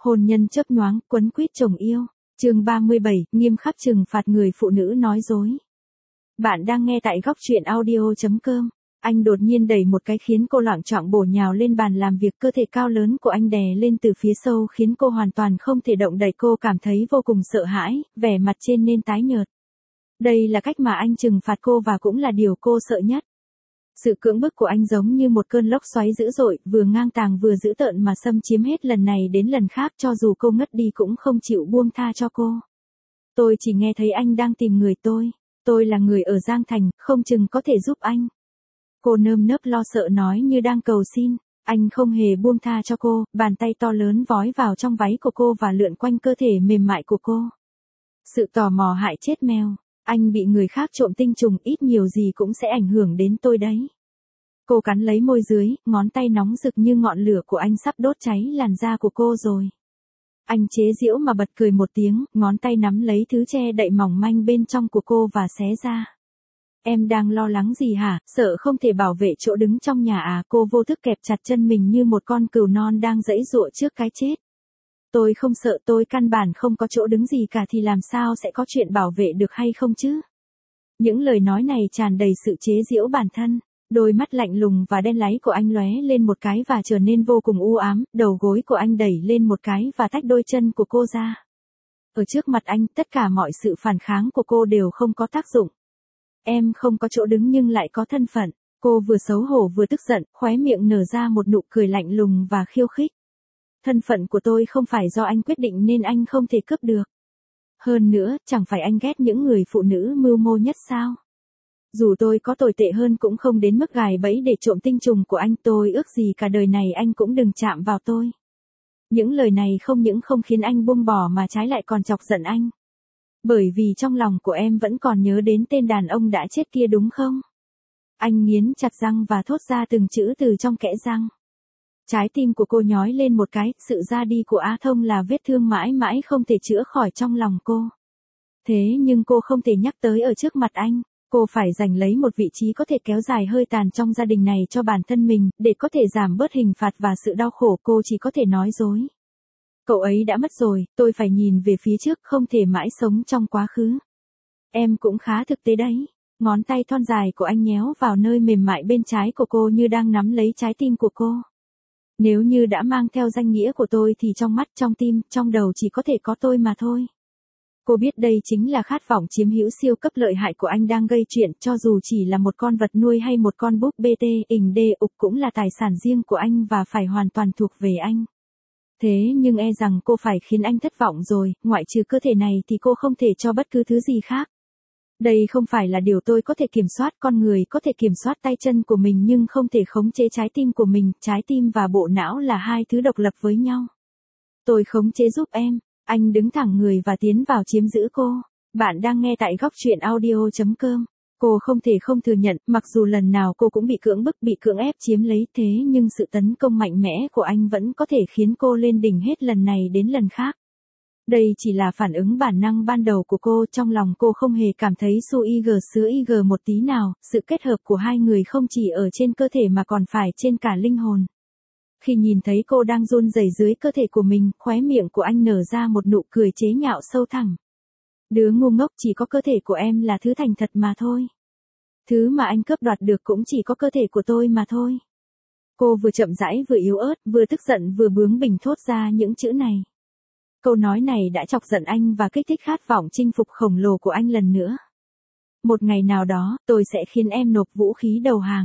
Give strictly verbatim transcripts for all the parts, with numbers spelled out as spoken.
Hôn nhân chớp nhoáng, quấn quýt chồng yêu. Chương ba mươi bảy, nghiêm khắc trừng phạt người phụ nữ nói dối. Bạn đang nghe tại góc truyện audio chấm com. Anh đột nhiên đẩy một cái khiến cô loạng choạng bổ nhào lên bàn làm việc, cơ thể cao lớn của anh đè lên từ phía sau khiến cô hoàn toàn không thể động đậy, cô cảm thấy vô cùng sợ hãi, vẻ mặt trên nên tái nhợt. Đây là cách mà anh trừng phạt cô và cũng là điều cô sợ nhất. Sự cưỡng bức của anh giống như một cơn lốc xoáy dữ dội, vừa ngang tàng vừa dữ tợn mà xâm chiếm hết lần này đến lần khác, cho dù cô ngất đi cũng không chịu buông tha cho cô. Tôi chỉ nghe thấy anh đang tìm người tôi. Tôi là người ở Giang Thành, không chừng có thể giúp anh. Cô nơm nớp lo sợ nói như đang cầu xin. Anh không hề buông tha cho cô, bàn tay to lớn vói vào trong váy của cô và lượn quanh cơ thể mềm mại của cô. Sự tò mò hại chết mèo. Anh bị người khác trộm tinh trùng, ít nhiều gì cũng sẽ ảnh hưởng đến tôi đấy. Cô cắn lấy môi dưới, ngón tay nóng rực như ngọn lửa của anh sắp đốt cháy làn da của cô rồi. Anh chế giễu mà bật cười một tiếng, ngón tay nắm lấy thứ che đậy mỏng manh bên trong của cô và xé ra. Em đang lo lắng gì hả, sợ không thể bảo vệ chỗ đứng trong nhà à? Cô vô thức kẹp chặt chân mình như một con cừu non đang giãy giụa trước cái chết. Tôi không sợ, tôi căn bản không có chỗ đứng gì cả thì làm sao sẽ có chuyện bảo vệ được hay không chứ? Những lời nói này tràn đầy sự chế giễu bản thân. Đôi mắt lạnh lùng và đen láy của anh lóe lên một cái và trở nên vô cùng u ám, đầu gối của anh đẩy lên một cái và tách đôi chân của cô ra. Ở trước mặt anh, tất cả mọi sự phản kháng của cô đều không có tác dụng. Em không có chỗ đứng nhưng lại có thân phận. Cô vừa xấu hổ vừa tức giận, khóe miệng nở ra một nụ cười lạnh lùng và khiêu khích. Thân phận của tôi không phải do anh quyết định nên anh không thể cướp được. Hơn nữa, chẳng phải anh ghét những người phụ nữ mưu mô nhất sao? Dù tôi có tồi tệ hơn cũng không đến mức gài bẫy để trộm tinh trùng của anh, tôi ước gì cả đời này anh cũng đừng chạm vào tôi. Những lời này không những không khiến anh buông bỏ mà trái lại còn chọc giận anh. Bởi vì trong lòng của em vẫn còn nhớ đến tên đàn ông đã chết kia đúng không? Anh nghiến chặt răng và thốt ra từng chữ từ trong kẽ răng. Trái tim của cô nhói lên một cái, sự ra đi của A Thông là vết thương mãi mãi không thể chữa khỏi trong lòng cô. Thế nhưng cô không thể nhắc tới ở trước mặt anh. Cô phải giành lấy một vị trí có thể kéo dài hơi tàn trong gia đình này cho bản thân mình, để có thể giảm bớt hình phạt và sự đau khổ. Cô chỉ có thể nói dối. Cậu ấy đã mất rồi, tôi phải nhìn về phía trước, không thể mãi sống trong quá khứ. Em cũng khá thực tế đấy. Ngón tay thon dài của anh nhéo vào nơi mềm mại bên trái của cô như đang nắm lấy trái tim của cô. Nếu như đã mang theo danh nghĩa của tôi thì trong mắt, trong tim, trong đầu chỉ có thể có tôi mà thôi. Cô biết đây chính là khát vọng chiếm hữu siêu cấp lợi hại của anh đang gây chuyện, cho dù chỉ là một con vật nuôi hay một con búp bê tê, ình đê ục cũng là tài sản riêng của anh và phải hoàn toàn thuộc về anh. Thế nhưng e rằng cô phải khiến anh thất vọng rồi, ngoại trừ cơ thể này thì cô không thể cho bất cứ thứ gì khác. Đây không phải là điều tôi có thể kiểm soát, con người có thể kiểm soát tay chân của mình nhưng không thể khống chế trái tim của mình, trái tim và bộ não là hai thứ độc lập với nhau. Tôi khống chế giúp em. Anh đứng thẳng người và tiến vào chiếm giữ cô. Bạn đang nghe tại góc truyện audio chấm com. Cô không thể không thừa nhận, mặc dù lần nào cô cũng bị cưỡng bức, bị cưỡng ép chiếm lấy, thế nhưng sự tấn công mạnh mẽ của anh vẫn có thể khiến cô lên đỉnh hết lần này đến lần khác. Đây chỉ là phản ứng bản năng ban đầu của cô, trong lòng cô không hề cảm thấy su ig sứa ig một tí nào, sự kết hợp của hai người không chỉ ở trên cơ thể mà còn phải trên cả linh hồn. Khi nhìn thấy cô đang run rẩy dưới cơ thể của mình, khóe miệng của anh nở ra một nụ cười chế nhạo sâu thẳm. Đứa ngu ngốc, chỉ có cơ thể của em là thứ thành thật mà thôi. Thứ mà anh cướp đoạt được cũng chỉ có cơ thể của tôi mà thôi. Cô vừa chậm rãi vừa yếu ớt, vừa tức giận vừa bướng bỉnh thốt ra những chữ này. Câu nói này đã chọc giận anh và kích thích khát vọng chinh phục khổng lồ của anh lần nữa. Một ngày nào đó, tôi sẽ khiến em nộp vũ khí đầu hàng.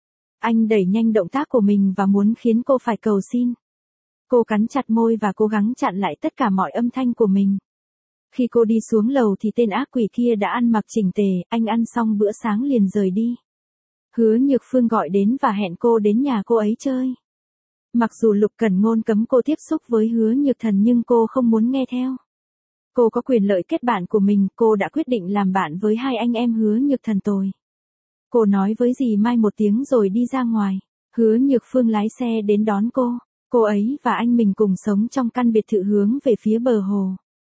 Anh đẩy nhanh động tác của mình và muốn khiến cô phải cầu xin. Cô cắn chặt môi và cố gắng chặn lại tất cả mọi âm thanh của mình. Khi cô đi xuống lầu thì tên ác quỷ kia đã ăn mặc chỉnh tề, anh ăn xong bữa sáng liền rời đi. Hứa Nhược Phương gọi đến và hẹn cô đến nhà cô ấy chơi. Mặc dù Lục Cẩn Ngôn cấm cô tiếp xúc với Hứa Nhược Thần nhưng cô không muốn nghe theo. Cô có quyền lợi kết bạn của mình, cô đã quyết định làm bạn với hai anh em Hứa Nhược Thần tôi. Cô nói với dì Mai một tiếng rồi đi ra ngoài. Hứa Nhược Phương lái xe đến đón cô. Cô ấy và anh mình cùng sống trong căn biệt thự hướng về phía bờ hồ.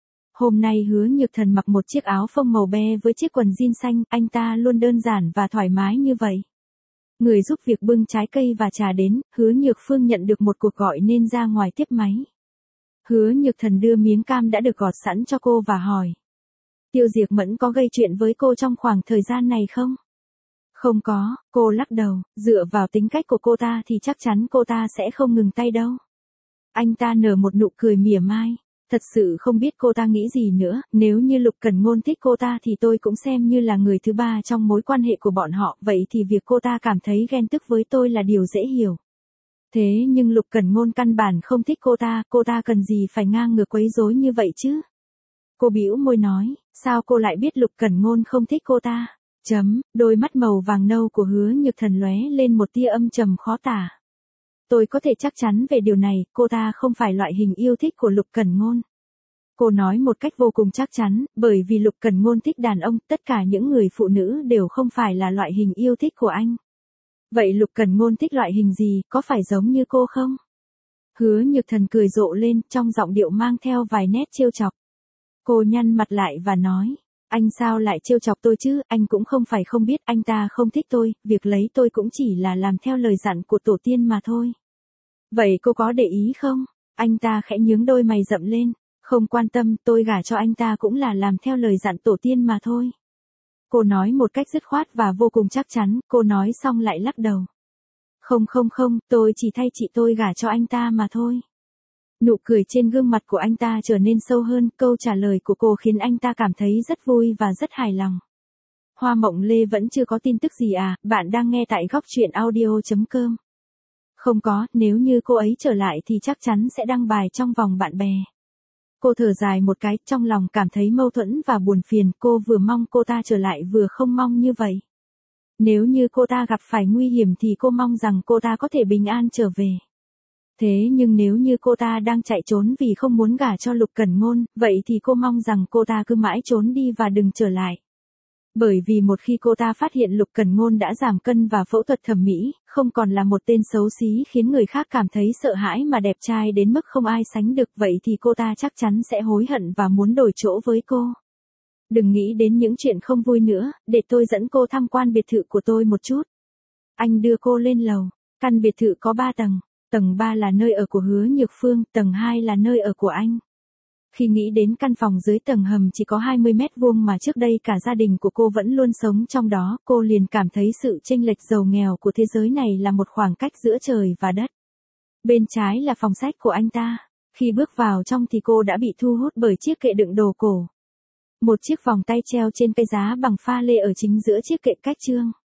Hôm nay Hứa Nhược Thần mặc một chiếc áo phông màu be với chiếc quần jean xanh, anh ta luôn đơn giản và thoải mái như vậy. Người giúp việc bưng trái cây và trà đến, Hứa Nhược Phương nhận được một cuộc gọi nên ra ngoài tiếp máy. Hứa Nhược Thần đưa miếng cam đã được gọt sẵn cho cô và hỏi. Tiêu Diệp Mẫn có gây chuyện với cô trong khoảng thời gian này không? Không có, cô lắc đầu, dựa vào tính cách của cô ta thì chắc chắn cô ta sẽ không ngừng tay đâu. Anh ta nở một nụ cười mỉa mai. Thật sự không biết cô ta nghĩ gì nữa, nếu như Lục Cẩn Ngôn thích cô ta thì tôi cũng xem như là người thứ ba trong mối quan hệ của bọn họ, vậy thì việc cô ta cảm thấy ghen tức với tôi là điều dễ hiểu. Thế nhưng Lục Cẩn Ngôn căn bản không thích cô ta, cô ta cần gì phải ngang ngược quấy rối như vậy chứ? Cô bĩu môi nói, sao cô lại biết Lục Cẩn Ngôn không thích cô ta? Chấm, đôi mắt màu vàng nâu của Hứa Nhược Thần lóe lên một tia âm trầm khó tả. Tôi có thể chắc chắn về điều này, cô ta không phải loại hình yêu thích của Lục Cẩn Ngôn. Cô nói một cách vô cùng chắc chắn, bởi vì Lục Cẩn Ngôn thích đàn ông, tất cả những người phụ nữ đều không phải là loại hình yêu thích của anh. Vậy Lục Cẩn Ngôn thích loại hình gì, có phải giống như cô không? Hứa Nhược Thần cười rộ lên, trong giọng điệu mang theo vài nét trêu chọc. Cô nhăn mặt lại và nói, anh sao lại trêu chọc tôi chứ, anh cũng không phải không biết anh ta không thích tôi, việc lấy tôi cũng chỉ là làm theo lời dặn của tổ tiên mà thôi. Vậy cô có để ý không? Anh ta khẽ nhướng đôi mày rậm lên, không quan tâm, tôi gả cho anh ta cũng là làm theo lời dặn tổ tiên mà thôi. Cô nói một cách dứt khoát và vô cùng chắc chắn, cô nói xong lại lắc đầu. Không không không, tôi chỉ thay chị tôi gả cho anh ta mà thôi. Nụ cười trên gương mặt của anh ta trở nên sâu hơn, câu trả lời của cô khiến anh ta cảm thấy rất vui và rất hài lòng. Hoa Mộng Lê vẫn chưa có tin tức gì à, bạn đang nghe tại góc truyện audio chấm com. Không có, nếu như cô ấy trở lại thì chắc chắn sẽ đăng bài trong vòng bạn bè. Cô thở dài một cái, trong lòng cảm thấy mâu thuẫn và buồn phiền, cô vừa mong cô ta trở lại vừa không mong như vậy. Nếu như cô ta gặp phải nguy hiểm thì cô mong rằng cô ta có thể bình an trở về. Thế nhưng nếu như cô ta đang chạy trốn vì không muốn gả cho Lục Cẩn Ngôn, vậy thì cô mong rằng cô ta cứ mãi trốn đi và đừng trở lại. Bởi vì một khi cô ta phát hiện Lục Cẩn Ngôn đã giảm cân và phẫu thuật thẩm mỹ, không còn là một tên xấu xí khiến người khác cảm thấy sợ hãi mà đẹp trai đến mức không ai sánh được, vậy thì cô ta chắc chắn sẽ hối hận và muốn đổi chỗ với cô. Đừng nghĩ đến những chuyện không vui nữa, để tôi dẫn cô tham quan biệt thự của tôi một chút. Anh đưa cô lên lầu, căn biệt thự có ba tầng, tầng ba là nơi ở của Hứa Nhược Phương, tầng hai là nơi ở của anh. Khi nghĩ đến căn phòng dưới tầng hầm chỉ có hai mươi mét vuông mà trước đây cả gia đình của cô vẫn luôn sống trong đó, cô liền cảm thấy sự chênh lệch giàu nghèo của thế giới này là một khoảng cách giữa trời và đất. Bên trái là phòng sách của anh ta. Khi bước vào trong thì cô đã bị thu hút bởi chiếc kệ đựng đồ cổ. Một chiếc vòng tay treo trên cây giá bằng pha lê ở chính giữa chiếc kệ cách chương.